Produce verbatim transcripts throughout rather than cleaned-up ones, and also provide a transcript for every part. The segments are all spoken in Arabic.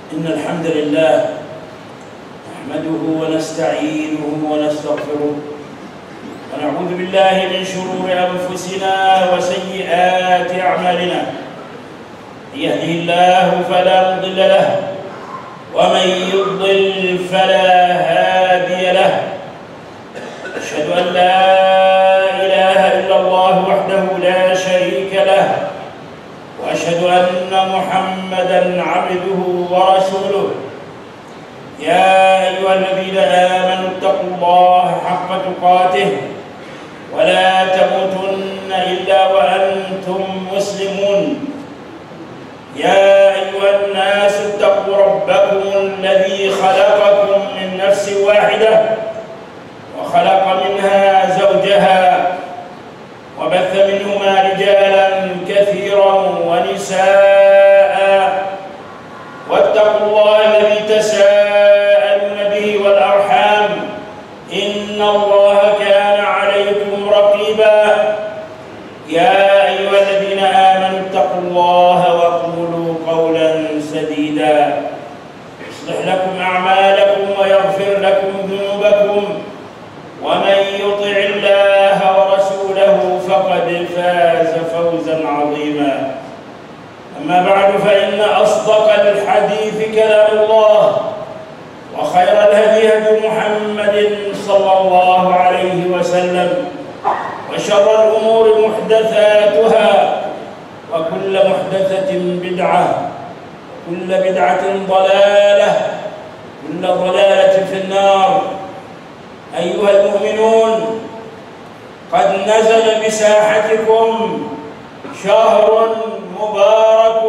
إن الحمد لله نحمده ونستعينه ونستغفره ونعوذ بالله من شرور أنفسنا وسيئات أعمالنا. من يهده الله فلا مضل له ومن يضلل فلا هادي له. أشهد أن لا إله إلا الله وحده لا شريك له، وأشهد أن محمدًا عبده ورسوله. يا أيها الذين آمنوا اتقوا الله حق تقاته ولا تموتن إلا وأنتم مسلمون. يا أيها الناس اتقوا ربكم الذي خلقكم من نفس واحدة وخلق منها زوجها وبث منهما رجالا كثيرا ونساء، واتقوا الله الذي تساءلون به والأرحام إن الله كان عليكم رقيبا. يا أيها الذين آمنوا اتقوا الله وقولوا قولا سديدا يصلح لكم أعمالكم ويغفر لكم ذنوبكم، ومن يطع الله ورسوله فقد فاز فوزا عظيما. أما بعد، فإن أصدق الحديث كلام الله، وخير الهدي هدي محمد صلى الله عليه وسلم، وشر الأمور محدثاتها، وكل محدثة بدعة، كل بدعة ضلالة، كل ضلالة في النار. أيها المؤمنون، قد نزل بساحتكم شهر مبارك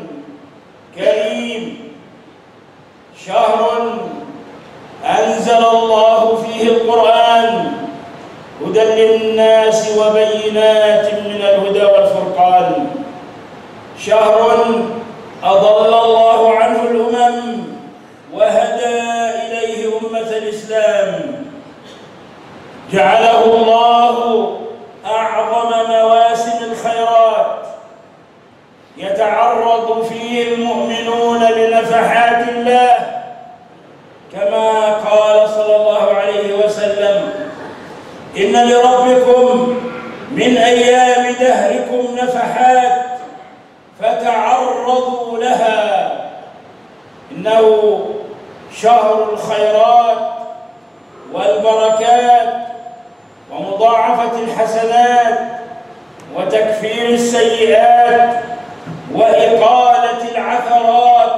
كريم، شهر أنزل الله فيه القرآن هدى للناس وبينات من الهدى والفرقان، شهر أضل الله عنه الأمم وهدى إليه أمة الإسلام، جعله الله أعظم مواسم الخيرات يتعرض فيه المؤمنون لنفحات الله، كما قال صلى الله عليه وسلم: إن لربكم من أيام دهركم نفحات فتعرضوا لها، إنه شهر الخيرات والبركات ومضاعفة الحسنات وتكفير السيئات وإقالة العثرات.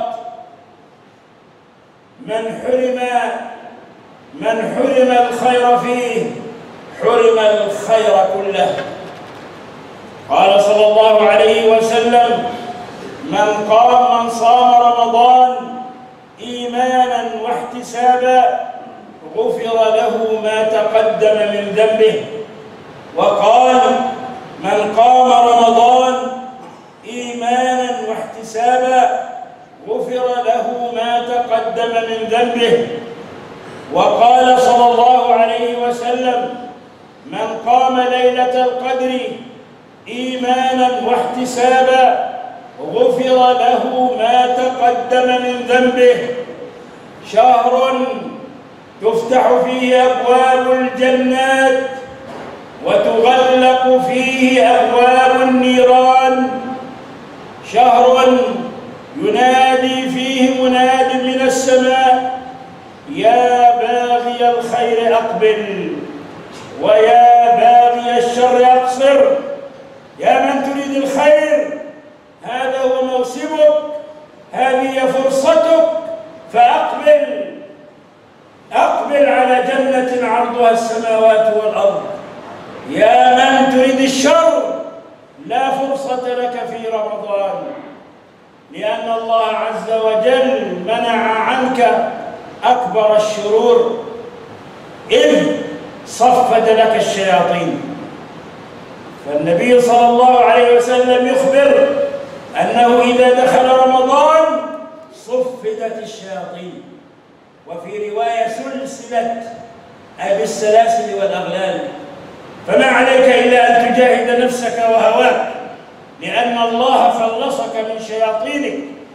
من حرم من حرم الخير فيه حرم الخير كله. قال صلى الله عليه وسلم: من قام من صام رمضان إيمانا واحتسابا غفر له ما تقدم من ذنبه. وقال: من قام رمضان إيمانا واحتسابا غفر له ما تقدم من ذنبه. وقال صلى الله عليه وسلم: من قام ليلة القدر إيمانا واحتسابا غفر له ما تقدم من ذنبه. شهر تفتح فيه أبواب الجنات وتغلق فيه أبواب النيران. شهر ينادي فيه مناد من السماء: يا باغي الخير أقبل، ويا باغي الشر أقصر. يا من تريد الخير، هذا هو موسمك، هذه فرصتك، فأقبل، أقبل على جنة عرضها السماوات والأرض. يا من تريد الشر، لا فرصة لك في رمضان، لأن الله عز وجل منع عنك أكبر الشرور، إذ صفد لك الشياطين. فالنبي صلى الله عليه وسلم يخبر أنه إذا دخل رمضان صفدت الشياطين، وفي رواية سلسلت، أي بالسلاسل والأغلال. فما عليك إلا أن تجاهد نفسك وهواك، لأن الله خلصك من شياطينك.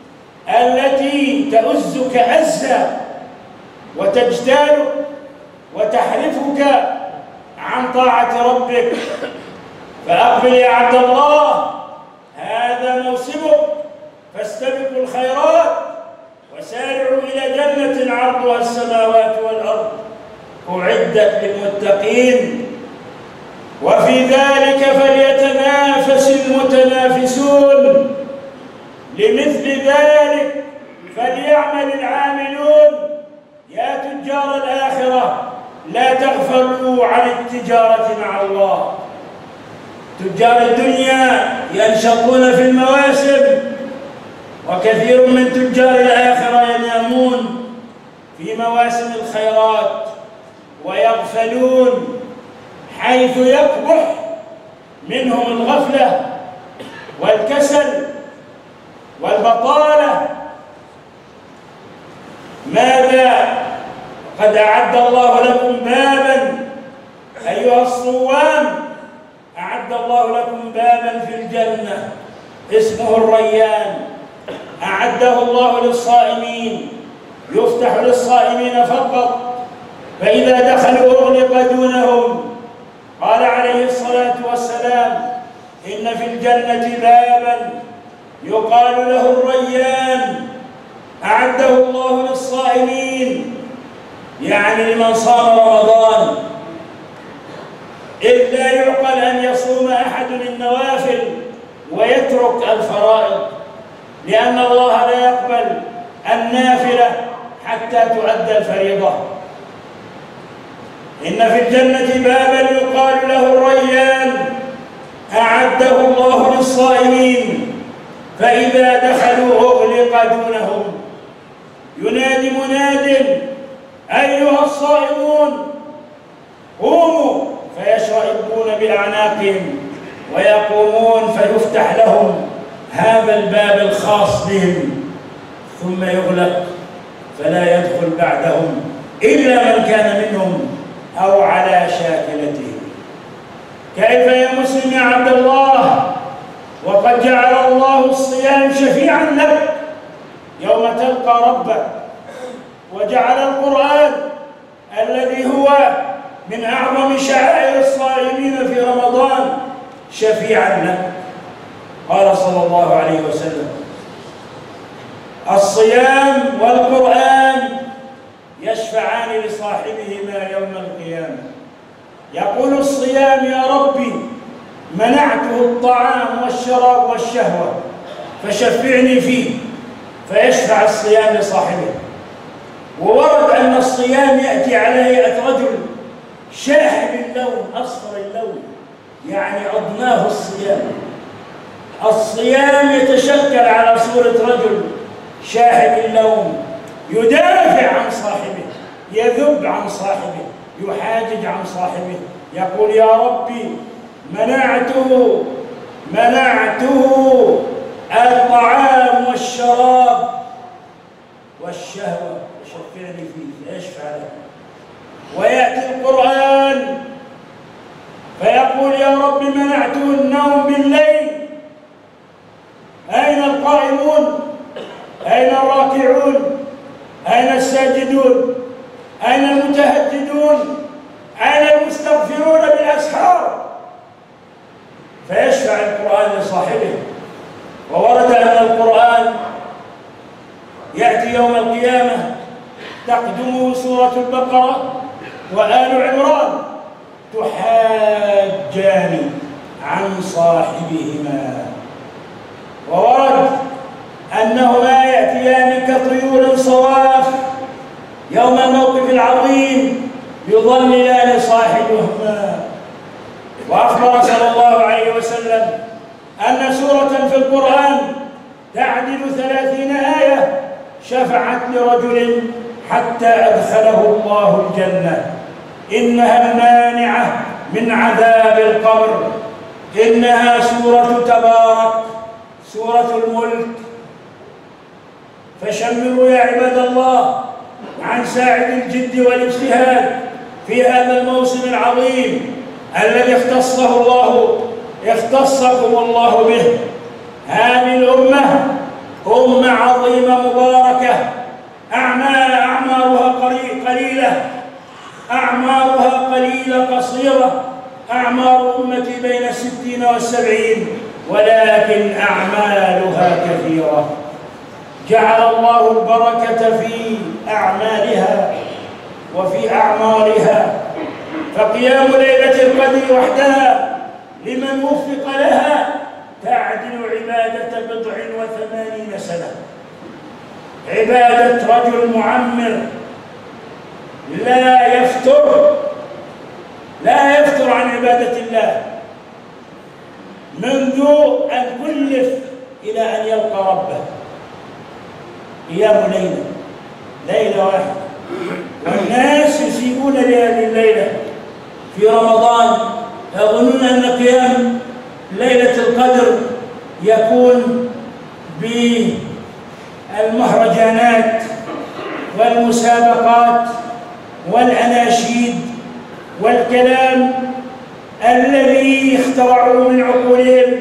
التي تؤزك أزا وتجتالك وتحرفك عن طاعة ربك. فأقبل يا عبد الله، هذا موسمك، فاستبقوا الخيرات وسارعوا إلى جنة عرضها السماوات والأرض أعدت للمتقين، وفي ذلك فليتنافس المتنافسون. لمثل ذلك فليعمل العاملون. يا تجار الآخرة لا تغفلوا عن التجارة مع الله. تجار الدنيا ينشطون في المواسم، وكثير من تجار الآخرة ينامون في مواسم الخيرات ويغفلون، حيث يقبح منهم الغفلة والكسل والبطالة. ماذا؟ قد أعد الله لكم بابا أيها الصوام، أعد الله لكم بابا في الجنة اسمه الريان، أعده الله للصائمين، يفتح للصائمين فقط، فإذا دخلوا أغلق دونهم. قال عليه الصلاة والسلام: إن في الجنة بابا يقال له الريان، أعده الله للصائمين، يعني لمن صام رمضان، إذ لا يعقل أن يصوم أحد النوافل ويترك الفرائض، لأن الله لا يقبل النافلة حتى تؤدى الفريضة. إن في الجنة بابا يقال له الريان، أعده الله للصائمين، فإذا دخلوا أغلق دونهم. ينادي مناد: أيها الصائمون قوموا، فيشرئبون بأعناقهم ويقومون، فيفتح لهم هذا الباب الخاص بهم، ثم يغلق فلا يدخل بعدهم إلا من كان منهم أو على شاكلته. كيف يا مسلم يا عبد الله، وقد جعل الله الصيام شفيعا لك يوم تلقى ربك، وجعل القرآن الذي هو من أعظم شعائر الصائمين في رمضان شفيعا لك. قال صلى الله عليه وسلم: الصيام والقرآن يشفعان لصاحبهما يوم القيامة. يقول الصيام: يا ربي منعته الطعام والشراب والشهوة فشفعني فيه، فيشفع الصيام لصاحبه. وورد أن الصيام يأتي على هيئة رجل شاحب اللون أصفر اللون، يعني أضناه الصيام. الصيام يتشكل على صورة رجل شاحب اللون يدافع عن صاحبه، يذب عن صاحبه، يحاجج عن صاحبه، يقول: يا ربي منعته منعته الطعام والشراب والشهوة فشفعني فيه، فيشفع له. ويأتي القرآن فيقول: يا رب منعته النوم بالليل، أين القائمون؟ أين الراكعون؟ أين الساجدون؟ أين المتهجدون؟ أين المستغفرون بالأسحار؟ فيشفع القرآن لصاحبه. وورد أن القرآن يأتي يوم القيامة تقدمه سورة البقرة وآل عمران تحاجان عن صاحبهما. وورد أنهما يأتيان كطيور صواف يوم الموقف العظيم يظللان صاحبهما. وأخبر صلى الله عليه وسلم أن سورة في القرآن تعدل ثلاثين آية شفعت لرجل حتى أدخله الله الجنة. إنها المانعة من عذاب القبر، إنها سورة تبارك، سورة الملك. فشمروا يا عباد الله عن ساعد الجد والاجتهاد في هذا الموسم العظيم الذي اختصه الله اختصكم الله به. هذه الأمة أمة عظيمة مباركة، أعمارها قليلة، أعمارها قليلة قصيرة، أعمار أمتي بين الستين والسبعين، ولكن أعمالها كثيرة. جعل الله البركة في أعمالها وفي أعمارها، فقيام ليلة القدر وحدها لمن وفق لها تعدل عبادة بضع وثمانين سنة، عبادة رجل معمر لا يفتر لا يفتر عن عبادة الله منذ أن كلف إلى أن يلقى ربه. قيام ليلة ليلة واحدة، والناس يسيئون لهذه الليلة في رمضان، يظنون أن قيام ليلة القدر يكون بالمهرجانات والمسابقات والأناشيد والكلام الذي اخترعوه من عقولهم،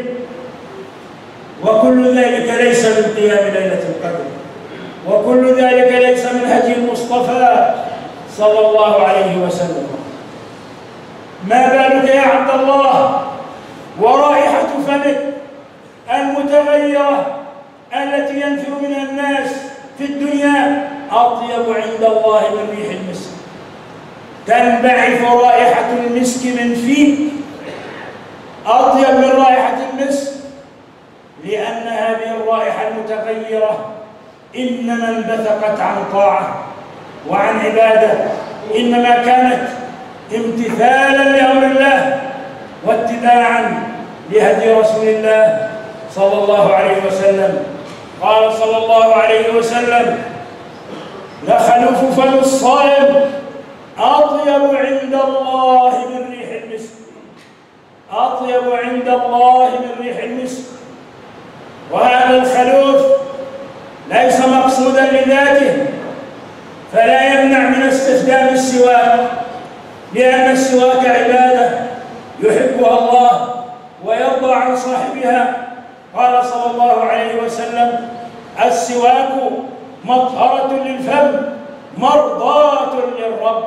وكل ذلك ليس من قيام ليلة القدر، وكل ذلك ليس من هدي المصطفى صلى الله عليه وسلم. ما بالك يا عبد الله ورائحة فمك المتغيرة التي ينفر منها الناس في الدنيا أطيب عند الله من ريح المسك. تنبعث رائحة المسك من فيك أطيب من رائحة المسك، لأن هذه الرائحة المتغيرة إنما انبثقت عن طاعة وعن عبادة، إنما كانت امتثالا لأمر الله واتباعا لهدي رسول الله صلى الله عليه وسلم. قال صلى الله عليه وسلم: لخلوف فم الصائم أطيب عند الله من ريح المسك، أطيب عند الله من ريح المسك. وهذا الخلوف ليس مقصودا لذاته، فلا يمنع من استخدام السواك، لأن السواك عبادة يحبها الله ويرضى عن صاحبها. قال صلى الله عليه وسلم: السواك مطهرة للفم مرضاة للرب،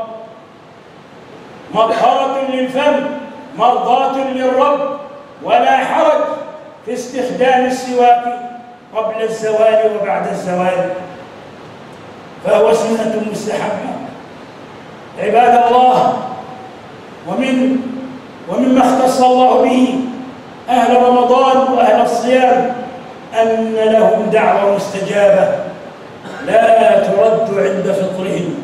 مطهرة للفم مرضاة للرب، ولا حرج في استخدام السواك قبل الزوال وبعد الزوال، فهو سنة مستحبة. عباد الله، ومن ومما اختص الله به أهل رمضان وأهل الصيام أن لهم دعوة مستجابة لا ترد عند فطرهم.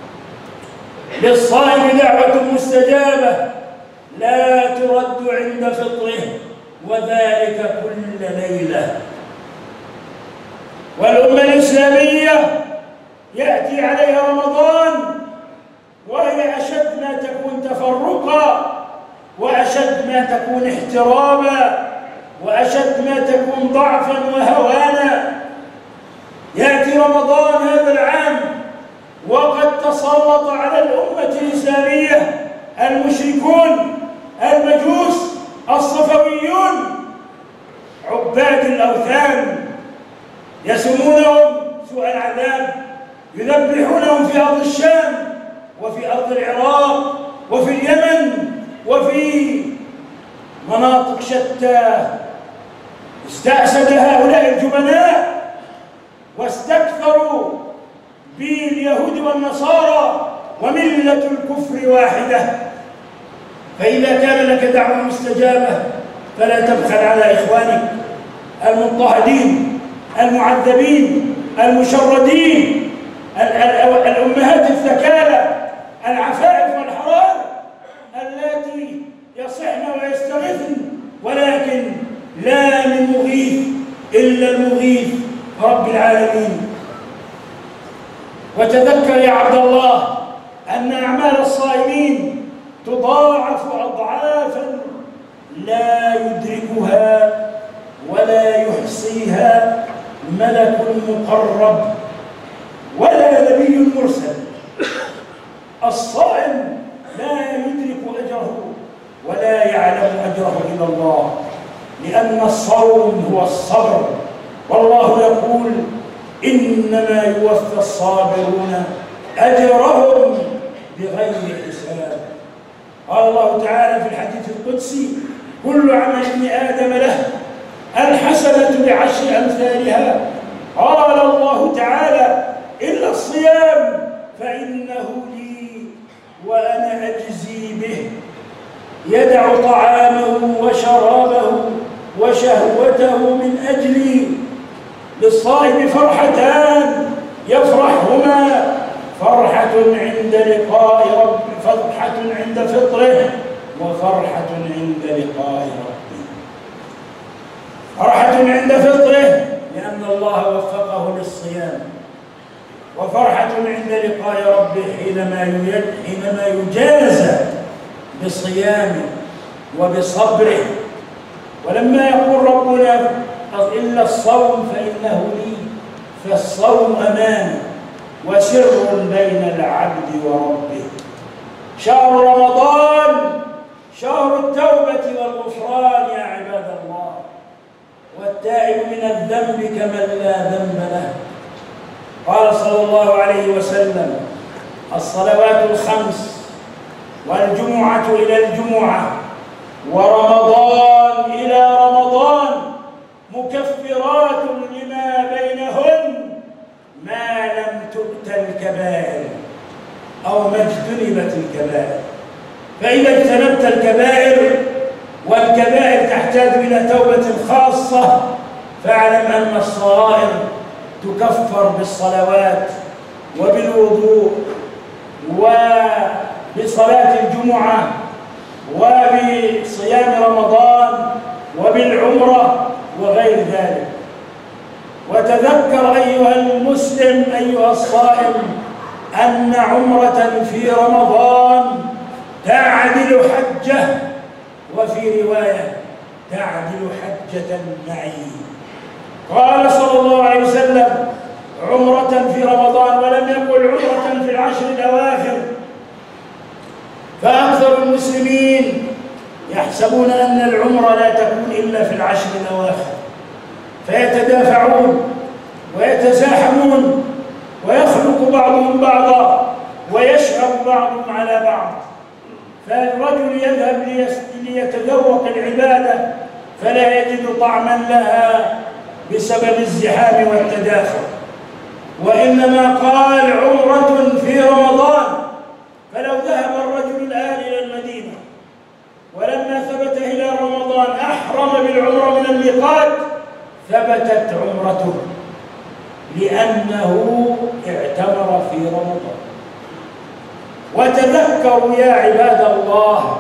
للصائم دعوة مستجابة لا ترد عند فطره، وذلك كل ليلة. والأمة الإسلامية يأتي عليها رمضان وهي أشد ما تكون تفرقا، وأشد ما تكون احترابا، وأشد ما تكون ضعفا وهوانا. يأتي رمضان هذا العام وقد تسلط على الأمة الإسلامية المشركون المجوس الصفويون عباد الأوثان، يسمونهم سوء العذاب، يذبحونهم في أرض الشام وفي أرض العراق وفي اليمن وفي مناطق شتى. استأسد هؤلاء الجبناء واستكثروا باليهود والنصارى، وملة الكفر واحدة. فإذا كان لك دعوة مستجابة فلا تبخل على إخوانك المضطهدين المعذبين المشردين، الأمهات الثكالى العفائف والحرائر اللاتي يصحن ويستغيثن، ولكن لا من مغيث إلا المغيث رب العالمين. وتذكر يا عبد الله أن أعمال الصائمين تضاعف أضعافا لا يدركها ولا يحصيها ملك مقرب ولا نبي مرسل. الصائم لا يدرك أجره ولا يعلم أجره إلا الله، لأن الصوم هو الصبر والله يقول إنما يوفى الصابرون أجرهم بغير حساب. قال الله تعالى في الحديث القدسي: كل عمل ابن آدم له الحسنة بعشر أمثالها. قال الله تعالى: إلا الصيام فإنه لي وأنا أجزي به. يدع طعامه وشرابه وشهوته من أجلي. للصائم فرحتان يفرحهما: فرحة عند لقاء رب فرحة عند فطره، وفرحة عند لقاء ربه. فرحة عند فطره لأن الله وفقه للصيام، وفرحة عند لقاء ربه حينما حينما يجازى بصيامه وبصبره. ولما يقول ربنا: إلا الصوم فإنه لي، فالصوم أمانة وسر بين العبد وربه. شهر رمضان شهر التوبة والغفران يا عباد الله، والتائب من الذنب كمن لا ذنب له. قال صلى الله عليه وسلم: الصلوات الخمس والجمعة إلى الجمعة ورمضان إلى رمضان مكفرات لما بينهن ما لم تؤت الكبائر أو ما اجتنبت الكبائر. فإذا اجتنبت الكبائر، والكبائر تحتاج إلى توبة خاصة، فاعلم أن الصغائر تكفر بالصلوات وبالوضوء وبصلاة الجمعة وبصيام رمضان وبالعمرة وغير ذلك. وتذكر أيها المسلم أيها الصائم أن عمرة في رمضان تعدل حجة، وفي رواية تعدل حجة معي. قال صلى الله عليه وسلم: عمرة في رمضان، ولم يقل عمرة في العشر الأواخر. فأكثر المسلمين يحسبون أن العمرة لا تكون إلا في العشر الأواخر، فيتدافعون ويتزاحمون ويخلق بعضهم بعضا ويشعب بعضهم على بعض. فالرجل يذهب ليتذوق العبادة فلا يجد طعما لها بسبب الزحام والتدافع، وإنما قال عمرة في رمضان. فلو ذهب الرجل الآن إلى المدينة ولما ثبت إلى رمضان أحرم بالعمرة من الميقات، ثبتت عمرته لأنه اعتمر في رمضان. وتذكروا يا عباد الله،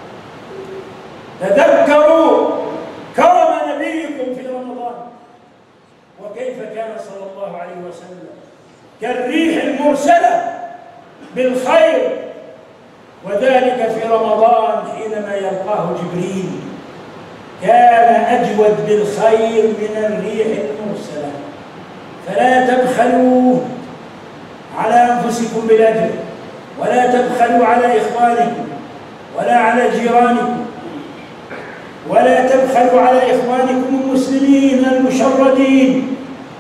تذكروا كرم نبيكم في رمضان، وكيف كان صلى الله عليه وسلم كالريح المرسلة بالخير، وذلك في رمضان حينما يلقاه جبريل كان أجود بالخير من الريح المرسلة. فلا تبخلوا على أنفسكم بالأجر، ولا تبخلوا على إخوانكم ولا على جيرانكم، ولا تبخلوا على إخوانكم المسلمين المشردين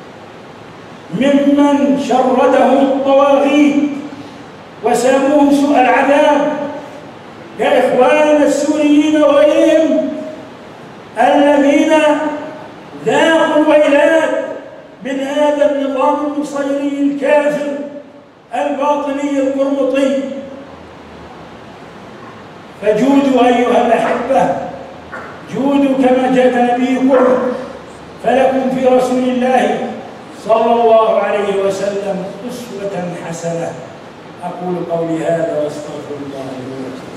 ممن شردهم الطواغيت وساموهم سوء العذاب كإخواننا السوريين وغيرهم الذين ذاقوا الويلات من هذا النظام النصيري الكافر الباطني القرمطي. فجودوا أيها الأحبة، جودوا كما جاد نبيكم، فلكم في رسول الله صلى الله عليه وسلم أسوة حسنة. أقول قولي هذا وأستغفر الله لي ولكم.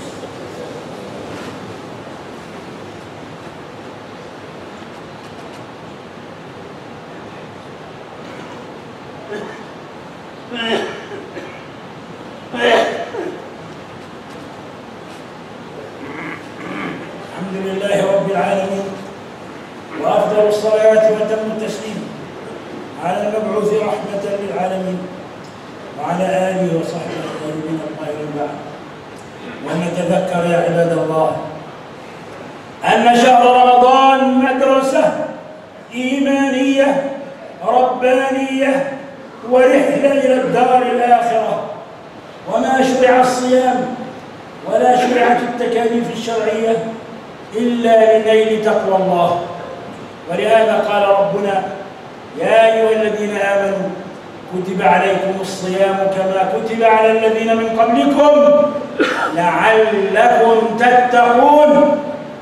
الحمد لله رب العالمين، وأفضل الصلاة وأتم التسليم على المبعوث رحمة للعالمين وعلى آله وصحبه الطيبين الطاهرين. بعد، ونتذكر يا عباد الله أن شهر رمضان مدرسة إيمانية ربانية ورحلة إلى الدار الآخرة. وما شرع الصيام ولا شرعت التكاليف الشرعية إلا لنيل تقوى الله. ولهذا قال ربنا: يا أيها الذين آمنوا كتب عليكم الصيام كما كتب على الذين من قبلكم لعلكم تتقون.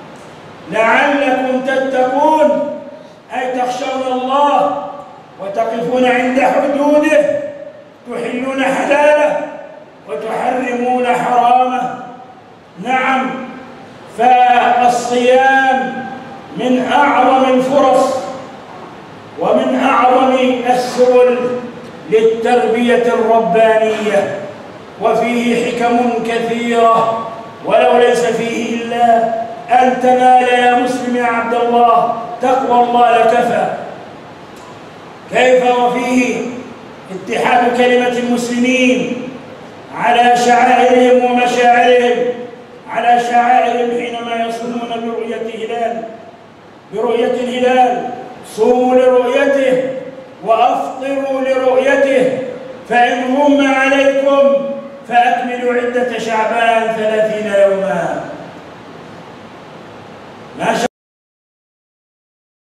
لعلكم تتقون أي تخشون الله وتقفون عند حدوده، تحلون حلاله وتحرمون حرامه. نعم، فالصيام من أعظم الفرص ومن أعظم السبل للتربية الربانية، وفيه حكم كثيرة، ولو ليس فيه إلا أن تنال يا مسلم يا عبد الله تقوى الله لكفى. كيف وفيه اتحاد كلمة المسلمين على شعائرهم ومشاعرهم، على شعائرهم حينما يصومون برؤية هلال برؤية الهلال. صوموا لرؤيته وأفطروا لرؤيته، فإن غم عليكم فأكملوا عدة شعبان ثلاثين يوما. ما